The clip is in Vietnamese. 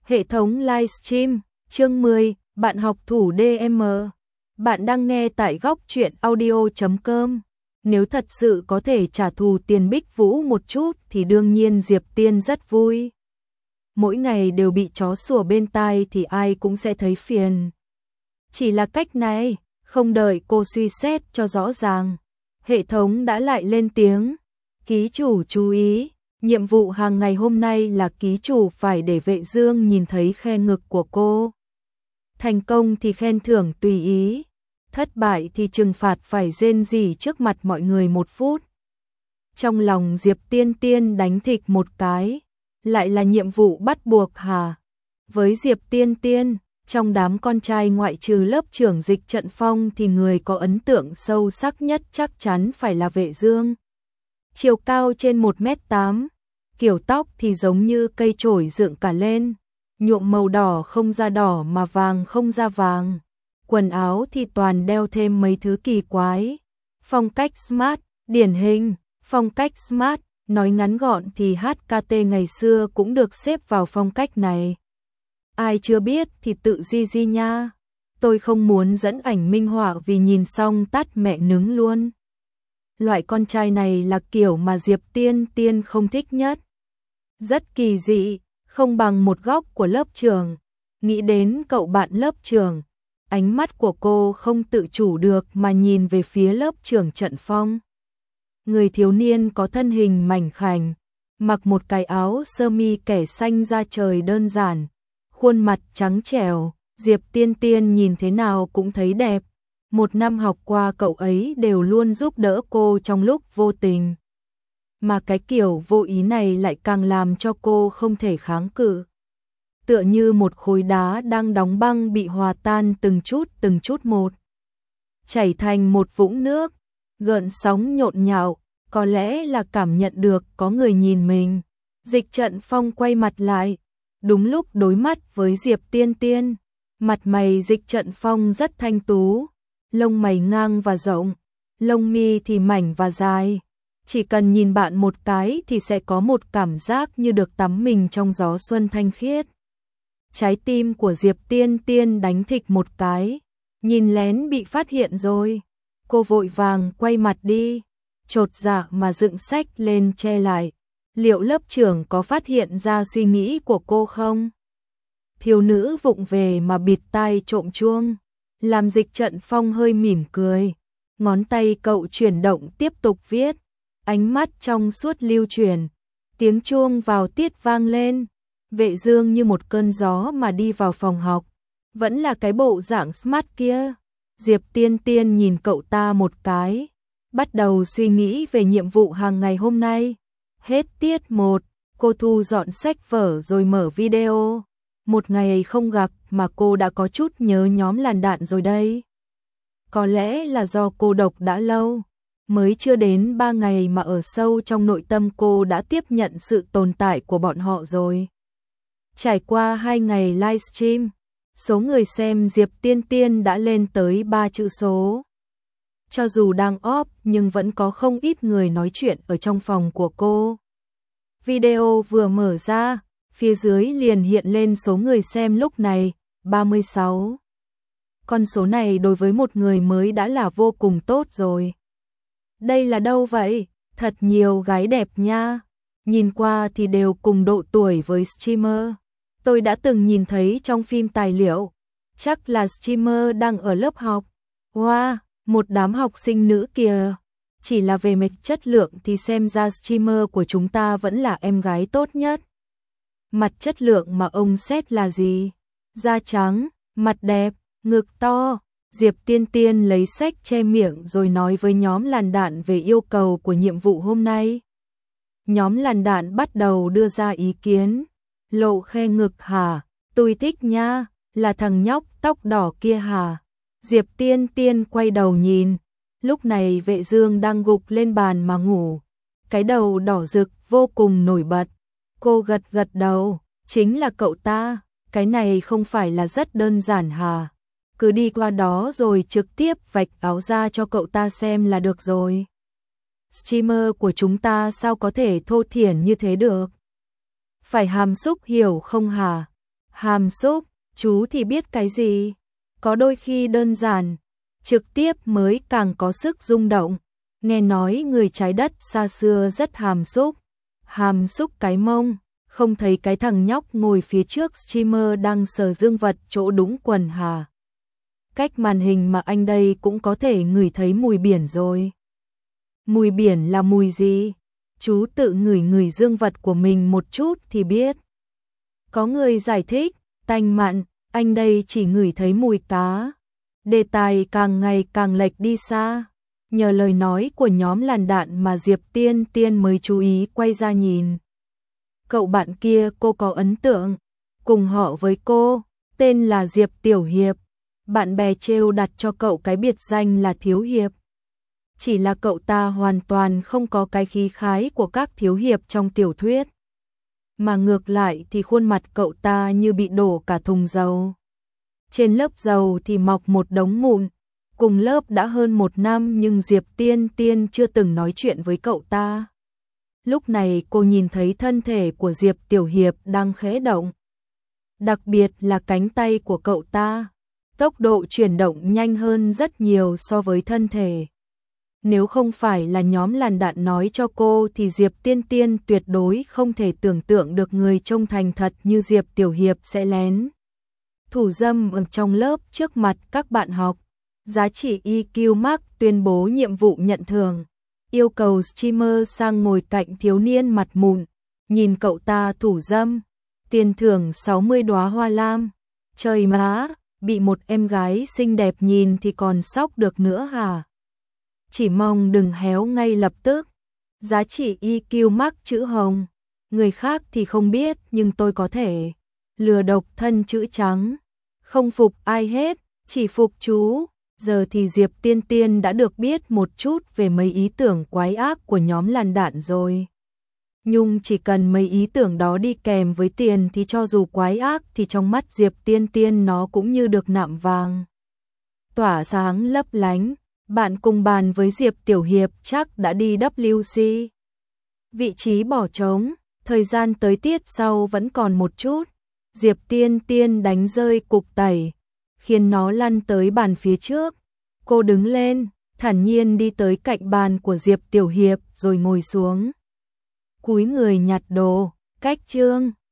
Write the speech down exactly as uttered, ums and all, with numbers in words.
Hệ thống livestream, chương mười, bạn học thủ đê em. Bạn đang nghe tại góc truyện audio chấm com. Nếu thật sự có thể trả thù Tiền Bích Vũ một chút thì đương nhiên Diệp Tiên rất vui. Mỗi ngày đều bị chó sủa bên tai thì ai cũng sẽ thấy phiền. Chỉ là cách này, không đợi cô suy xét cho rõ ràng. Hệ thống đã lại lên tiếng. Ký chủ chú ý. Nhiệm vụ hàng ngày hôm nay là ký chủ phải để Vệ Dương nhìn thấy khe ngực của cô. Thành công thì khen thưởng tùy ý, thất bại thì trừng phạt phải rên rỉ trước mặt mọi người một phút. Trong lòng Diệp Tiên Tiên đánh thịch một cái, lại là nhiệm vụ bắt buộc hả? Với Diệp Tiên Tiên, trong đám con trai ngoại trừ lớp trưởng Dịch Trận Phong thì người có ấn tượng sâu sắc nhất chắc chắn phải là Vệ Dương. Chiều cao trên một mét tám, kiểu tóc thì giống như cây chổi dựng cả lên, nhuộm màu đỏ không ra đỏ mà vàng không ra vàng. Quần áo thì toàn đeo thêm mấy thứ kỳ quái. Phong cách smart, điển hình, phong cách smart, nói ngắn gọn thì hát ca tê ngày xưa cũng được xếp vào phong cách này. Ai chưa biết thì tự di di nha. Tôi không muốn dẫn ảnh minh họa vì nhìn xong tát mẹ nứng luôn. Loại con trai này là kiểu mà Diệp Tiên Tiên không thích nhất. Rất kỳ dị, không bằng một góc của lớp trường. Nghĩ đến cậu bạn lớp trường, ánh mắt của cô không tự chủ được mà nhìn về phía lớp trưởng Trận Phong. Người thiếu niên có thân hình mảnh khảnh, mặc một cái áo sơ mi kẻ xanh da trời đơn giản, khuôn mặt trắng trẻo, Diệp Tiên Tiên nhìn thế nào cũng thấy đẹp. Một năm học qua cậu ấy đều luôn giúp đỡ cô trong lúc vô tình. Mà cái kiểu vô ý này lại càng làm cho cô không thể kháng cự. Tựa như một khối đá đang đóng băng bị hòa tan từng chút từng chút một. Chảy thành một vũng nước, gợn sóng nhộn nhạo, có lẽ là cảm nhận được có người nhìn mình. Dịch Trận Phong quay mặt lại, đúng lúc đối mắt với Diệp Tiên Tiên. Mặt mày Dịch Trận Phong rất thanh tú, lông mày ngang và rộng, lông mi thì mảnh và dài. Chỉ cần nhìn bạn một cái thì sẽ có một cảm giác như được tắm mình trong gió xuân thanh khiết. Trái tim của Diệp Tiên Tiên đánh thịch một cái, nhìn lén bị phát hiện rồi. Cô vội vàng quay mặt đi, chột dạ mà dựng sách lên che lại. Liệu lớp trưởng có phát hiện ra suy nghĩ của cô không? Thiếu nữ vụng về mà bịt tai trộm chuông, làm Dịch Trận Phong hơi mỉm cười. Ngón tay cậu chuyển động tiếp tục viết, ánh mắt trong suốt lưu chuyển. Tiếng chuông vào tiết vang lên. Vệ Dương như một cơn gió mà đi vào phòng học, vẫn là cái bộ dạng smart kia. Diệp Tiên Tiên nhìn cậu ta một cái, bắt đầu suy nghĩ về nhiệm vụ hàng ngày hôm nay. Hết tiết một, cô thu dọn sách vở rồi mở video. Một ngày không gặp mà cô đã có chút nhớ nhóm làn đạn rồi đây. Có lẽ là do cô độc đã lâu, mới chưa đến ba ngày mà ở sâu trong nội tâm cô đã tiếp nhận sự tồn tại của bọn họ rồi. Trải qua hai ngày livestream, số người xem Diệp Tiên Tiên đã lên tới ba chữ số. Cho dù đang off nhưng vẫn có không ít người nói chuyện ở trong phòng của cô. Video vừa mở ra, phía dưới liền hiện lên số người xem lúc này, ba mươi sáu. Con số này đối với một người mới đã là vô cùng tốt rồi. Đây là đâu vậy? Thật nhiều gái đẹp nha. Nhìn qua thì đều cùng độ tuổi với streamer. Tôi đã từng nhìn thấy trong phim tài liệu. Chắc là streamer đang ở lớp học. Wow, một đám học sinh nữ kìa. Chỉ là về mặt chất lượng thì xem ra streamer của chúng ta vẫn là em gái tốt nhất. Mặt chất lượng mà ông xét là gì? Da trắng, mặt đẹp, ngực to. Diệp Tiên Tiên lấy sách che miệng rồi nói với nhóm làn đạn về yêu cầu của nhiệm vụ hôm nay. Nhóm làn đạn bắt đầu đưa ra ý kiến. Lộ khe ngực hả? Tôi thích nha. Là thằng nhóc tóc đỏ kia hả? Diệp Tiên Tiên quay đầu nhìn. Lúc này Vệ Dương đang gục lên bàn mà ngủ. Cái đầu đỏ rực vô cùng nổi bật. Cô gật gật đầu. Chính là cậu ta. Cái này không phải là rất đơn giản hả? Cứ đi qua đó rồi trực tiếp vạch áo ra cho cậu ta xem là được rồi. Streamer của chúng ta sao có thể thô thiển như thế được? Phải hàm xúc hiểu không hả? hàm xúc, chú thì biết cái gì? Có đôi khi đơn giản, trực tiếp mới càng có sức rung động. Nghe nói người trái đất xa xưa rất hàm xúc. Hàm xúc cái mông, không thấy cái thằng nhóc ngồi phía trước streamer đang sờ dương vật chỗ đúng quần hà. Cách màn hình mà anh đây cũng có thể ngửi thấy mùi biển rồi. Mùi biển là mùi gì? Chú tự ngửi ngửi dương vật của mình một chút thì biết. Có người giải thích, tanh mặn, anh đây chỉ ngửi thấy mùi cá. Đề tài càng ngày càng lệch đi xa. Nhờ lời nói của nhóm làn đạn mà Diệp Tiên Tiên mới chú ý quay ra nhìn. Cậu bạn kia cô có ấn tượng, cùng họ với cô, tên là Diệp Tiểu Hiệp. Bạn bè trêu đặt cho cậu cái biệt danh là Thiếu Hiệp. Chỉ là cậu ta hoàn toàn không có cái khí khái của các thiếu hiệp trong tiểu thuyết. Mà ngược lại thì khuôn mặt cậu ta như bị đổ cả thùng dầu. Trên lớp dầu thì mọc một đống mụn. Cùng lớp đã hơn một năm nhưng Diệp Tiên Tiên chưa từng nói chuyện với cậu ta. Lúc này cô nhìn thấy thân thể của Diệp Tiểu Hiệp đang khẽ động. Đặc biệt là cánh tay của cậu ta. Tốc độ chuyển động nhanh hơn rất nhiều so với thân thể. Nếu không phải là nhóm làn đạn nói cho cô thì Diệp Tiên Tiên tuyệt đối không thể tưởng tượng được người trông thành thật như Diệp Tiểu Hiệp sẽ lén thủ dâm ở trong lớp trước mặt các bạn học. Giá trị i kiu Max tuyên bố nhiệm vụ nhận thưởng. Yêu cầu streamer sang ngồi cạnh thiếu niên mặt mụn. Nhìn cậu ta thủ dâm. Tiền thưởng sáu mươi đóa hoa lam. Trời má, bị một em gái xinh đẹp nhìn thì còn sốc được nữa hả? Chỉ mong đừng héo ngay lập tức. Giá trị i kiu Max chữ hồng. Người khác thì không biết nhưng tôi có thể. Lừa độc thân chữ trắng. Không phục ai hết, chỉ phục chú. Giờ thì Diệp Tiên Tiên đã được biết một chút về mấy ý tưởng quái ác của nhóm làn đạn rồi. Nhưng chỉ cần mấy ý tưởng đó đi kèm với tiền thì cho dù quái ác thì trong mắt Diệp Tiên Tiên nó cũng như được nạm vàng. Tỏa sáng lấp lánh, bạn cùng bàn với Diệp Tiểu Hiệp chắc đã đi W C. Vị trí bỏ trống, thời gian tới tiết sau vẫn còn một chút. Diệp Tiên Tiên đánh rơi cục tẩy, khiến nó lăn tới bàn phía trước. Cô đứng lên, thản nhiên đi tới cạnh bàn của Diệp Tiểu Hiệp rồi ngồi xuống. Cúi người nhặt đồ, cách chương.